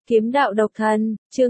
Kiếm đạo độc thân, chương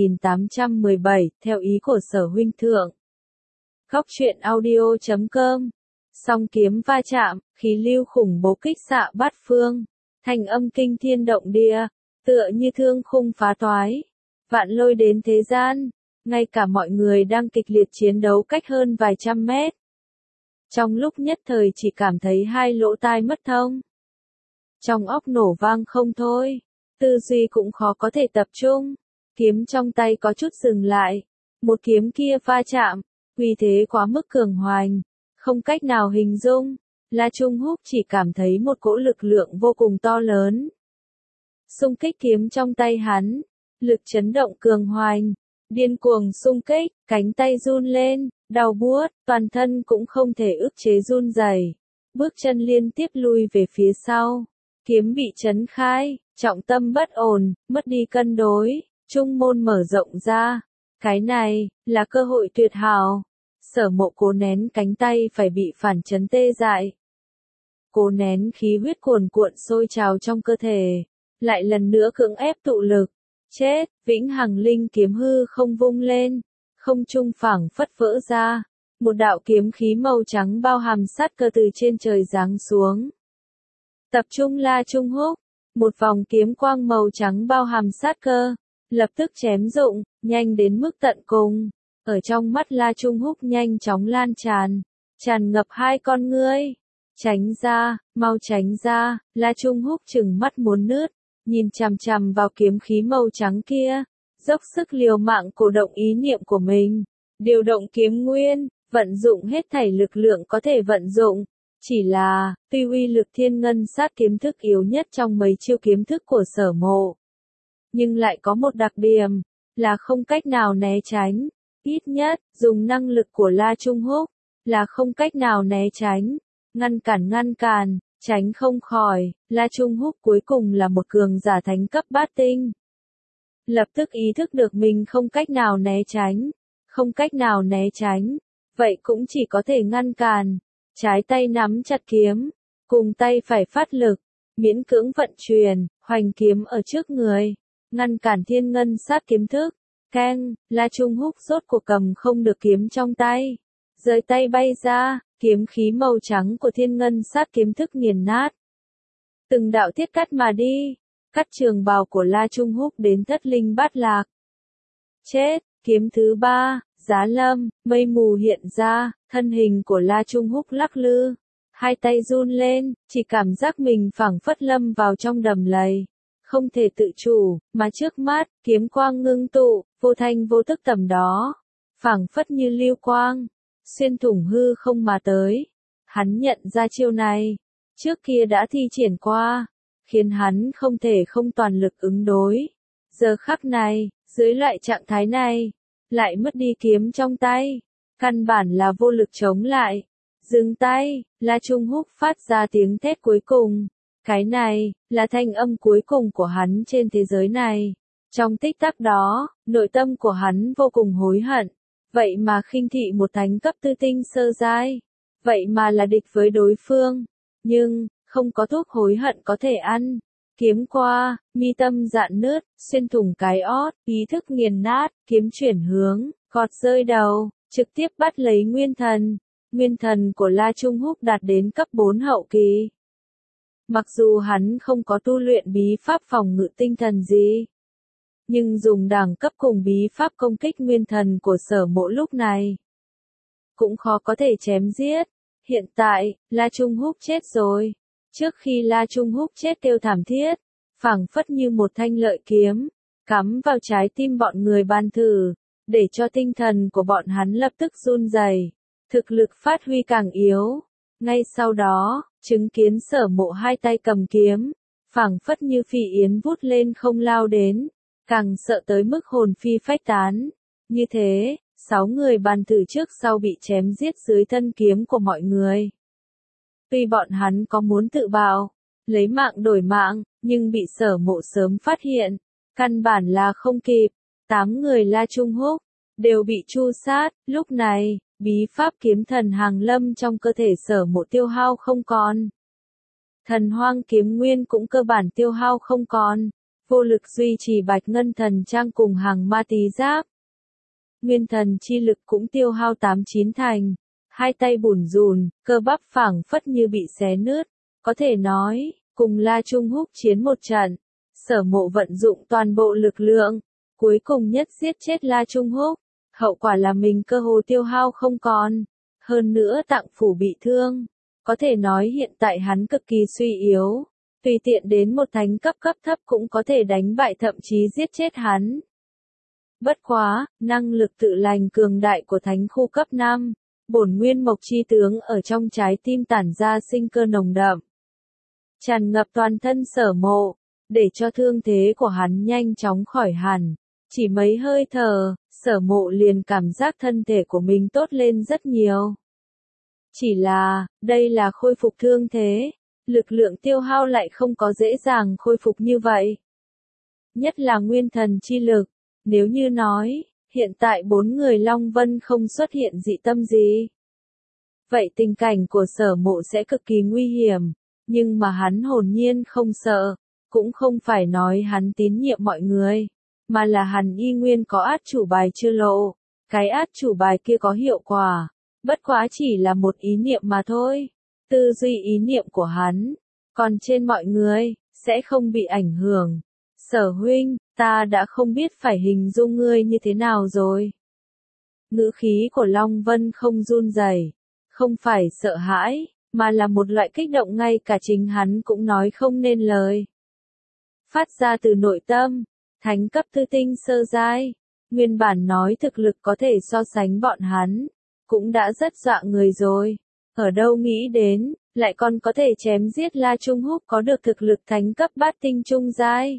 2817, theo ý của Sở huynh thượng. Góc truyện audio.com. Song kiếm va chạm, khí lưu khủng bố kích xạ bát phương, thành âm kinh thiên động địa, tựa như thương khung phá toái, vạn lôi đến thế gian, ngay cả mọi người đang kịch liệt chiến đấu cách hơn vài trăm mét. Trong lúc nhất thời chỉ cảm thấy hai lỗ tai mất thông. Trong óc nổ vang không thôi. Tư duy cũng khó có thể tập trung, kiếm trong tay có chút dừng lại, một kiếm kia va chạm, uy thế quá mức cường hoành, không cách nào hình dung, La Trung Húc chỉ cảm thấy một cỗ lực lượng vô cùng to lớn. Xung kích kiếm trong tay hắn, lực chấn động cường hoành, điên cuồng xung kích, cánh tay run lên, đau buốt, toàn thân cũng không thể ức chế run rẩy, bước chân liên tiếp lui về phía sau, kiếm bị chấn khai. Trọng tâm bất ổn, mất đi cân đối, trung môn mở rộng ra. Cái này, là cơ hội tuyệt hảo. Sở Mộ cố nén cánh tay phải bị phản chấn tê dại. Cố nén khí huyết cuồn cuộn sôi trào trong cơ thể. Lại lần nữa cưỡng ép tụ lực. Chết, vĩnh hằng linh kiếm hư không vung lên. Không trung phảng phất vỡ ra. Một đạo kiếm khí màu trắng bao hàm sát cơ từ trên trời giáng xuống. Tập trung La Trung Húc. Một vòng kiếm quang màu trắng bao hàm sát cơ, lập tức chém rụng, nhanh đến mức tận cùng. Ở trong mắt La Trung Húc nhanh chóng lan tràn, tràn ngập hai con ngươi. Tránh ra, mau tránh ra, La Trung Húc trừng mắt muốn nứt, nhìn chằm chằm vào kiếm khí màu trắng kia, dốc sức liều mạng cổ động ý niệm của mình, điều động kiếm nguyên, vận dụng hết thảy lực lượng có thể vận dụng. Chỉ là, tuy uy lực thiên ngân sát kiếm thức yếu nhất trong mấy chiêu kiếm thức của Sở Mộ, nhưng lại có một đặc điểm, là không cách nào né tránh, ít nhất, dùng năng lực của La Trung Húc, là không cách nào né tránh, ngăn cản, tránh không khỏi, La Trung Húc cuối cùng là một cường giả thánh cấp bát tinh. Lập tức ý thức được mình không cách nào né tránh, vậy cũng chỉ có thể ngăn cản. Trái tay nắm chặt kiếm, cùng tay phải phát lực, miễn cưỡng vận chuyển, hoành kiếm ở trước người, ngăn cản thiên ngân sát kiếm thức. Keng, La Trung Húc rốt cuộc cầm không được kiếm trong tay. Rời tay bay ra, kiếm khí màu trắng của thiên ngân sát kiếm thức nghiền nát. Từng đạo thiết cắt mà đi, cắt trường bào của La Trung Húc đến thất linh bát lạc. Chết, kiếm thứ ba. Giá lâm, mây mù hiện ra, thân hình của La Trung Húc lắc lư, hai tay run lên, chỉ cảm giác mình phảng phất lâm vào trong đầm lầy, không thể tự chủ, mà trước mắt, kiếm quang ngưng tụ, vô thanh vô tức tầm đó, phảng phất như lưu quang, xuyên thủng hư không mà tới. Hắn nhận ra chiêu này, trước kia đã thi triển qua, khiến hắn không thể không toàn lực ứng đối. Giờ khắc này, dưới loại trạng thái này, lại mất đi kiếm trong tay, căn bản là vô lực chống lại. Dừng tay, La Trung Húc phát ra tiếng thét cuối cùng. Cái này, là thanh âm cuối cùng của hắn trên thế giới này. Trong tích tắc đó, nội tâm của hắn vô cùng hối hận. Vậy mà khinh thị một thánh cấp tư tinh sơ giai. Vậy mà là địch với đối phương. Nhưng, không có thuốc hối hận có thể ăn. Kiếm qua, mi tâm dạn nứt, xuyên thủng cái ót, ý thức nghiền nát, kiếm chuyển hướng, gọt rơi đầu, trực tiếp bắt lấy nguyên thần. Nguyên thần của La Trung Húc đạt đến cấp 4 hậu kỳ. Mặc dù hắn không có tu luyện bí pháp phòng ngự tinh thần gì, nhưng dùng đẳng cấp cùng bí pháp công kích nguyên thần của Sở Mộ lúc này, cũng khó có thể chém giết. Hiện tại, La Trung Húc chết rồi. Trước khi La Trung Húc chết kêu thảm thiết, phảng phất như một thanh lợi kiếm, cắm vào trái tim bọn người Ban Thử, để cho tinh thần của bọn hắn lập tức run rẩy, thực lực phát huy càng yếu. Ngay sau đó, chứng kiến Sở Mộ hai tay cầm kiếm, phảng phất như phi yến vút lên không lao đến, càng sợ tới mức hồn phi phách tán. Như thế, 6 người Ban Thử trước sau bị chém giết dưới thân kiếm của mọi người. Tuy bọn hắn có muốn tự bào, lấy mạng đổi mạng, nhưng bị Sở Mộ sớm phát hiện, căn bản là không kịp. 8 người La Trung Húc đều bị tru sát. Lúc này, bí pháp kiếm thần hàng lâm trong cơ thể Sở Mộ tiêu hao không còn. Thần hoang kiếm nguyên cũng cơ bản tiêu hao không còn. vô lực duy trì bạch ngân thần trang cùng hàng ma tí giáp. Nguyên thần chi lực cũng tiêu hao 8-9 thành, hai tay bủn rùn, cơ bắp phảng phất như bị xé nứt, có thể nói, cùng La Trung Húc chiến một trận, Sở Mộ vận dụng toàn bộ lực lượng, cuối cùng nhất giết chết La Trung Húc, hậu quả là mình cơ hồ tiêu hao không còn, hơn nữa tạng phủ bị thương, có thể nói hiện tại hắn cực kỳ suy yếu, tùy tiện đến một thánh cấp cấp thấp cũng có thể đánh bại thậm chí giết chết hắn. Bất quá, năng lực tự lành cường đại của thánh khu cấp 5, bổn nguyên mộc chi tướng ở trong trái tim tản ra sinh cơ nồng đậm, tràn ngập toàn thân Sở Mộ, để cho thương thế của hắn nhanh chóng khỏi hẳn. Chỉ mấy hơi thở, Sở Mộ liền cảm giác thân thể của mình tốt lên rất nhiều. Chỉ là, đây là khôi phục thương thế, lực lượng tiêu hao lại không có dễ dàng khôi phục như vậy. Nhất là nguyên thần chi lực, nếu như nói, hiện tại 4 người Long Vân không xuất hiện dị tâm gì. Vậy tình cảnh của Sở Mộ sẽ cực kỳ nguy hiểm, nhưng mà hắn hồn nhiên không sợ, cũng không phải nói hắn tín nhiệm mọi người, mà là hắn y nguyên có át chủ bài chưa lộ, cái át chủ bài kia có hiệu quả, bất quá chỉ là một ý niệm mà thôi, tư duy ý niệm của hắn, còn trên mọi người, sẽ không bị ảnh hưởng. Sở huynh, ta đã không biết phải hình dung ngươi như thế nào rồi. Ngữ khí của Long Vân không run rẩy, không phải sợ hãi, mà là một loại kích động ngay cả chính hắn cũng nói không nên lời. Phát ra từ nội tâm, thánh cấp tư tinh sơ giai, nguyên bản nói thực lực có thể so sánh bọn hắn, cũng đã rất dọa người rồi, ở đâu nghĩ đến, lại còn có thể chém giết La Trung Húc có được thực lực thánh cấp bát tinh trung giai.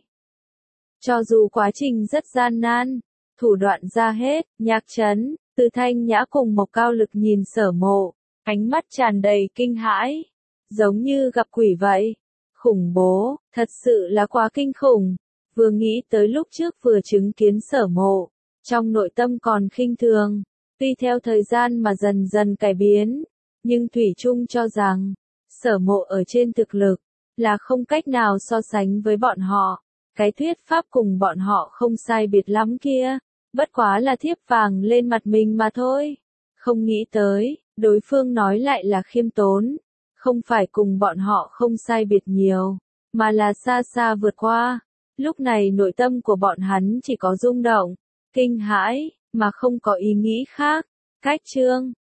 Cho dù quá trình rất gian nan, thủ đoạn ra hết, Nhạc Trấn, Từ Thanh Nhã cùng Mộc Cao Lực nhìn Sở Mộ, ánh mắt tràn đầy kinh hãi, giống như gặp quỷ vậy. Khủng bố, thật sự là quá kinh khủng. Vừa nghĩ tới lúc trước vừa chứng kiến Sở Mộ, trong nội tâm còn khinh thường, tuy theo thời gian mà dần dần cải biến, nhưng thủy chung cho rằng, Sở Mộ ở trên thực lực, là không cách nào so sánh với bọn họ. Cái thuyết pháp cùng bọn họ không sai biệt lắm kia, bất quá là thiếp vàng lên mặt mình mà thôi. Không nghĩ tới, đối phương nói lại là khiêm tốn, không phải cùng bọn họ không sai biệt nhiều, mà là xa xa vượt qua. Lúc này nội tâm của bọn hắn chỉ có rung động, kinh hãi, mà không có ý nghĩ khác. Cách chương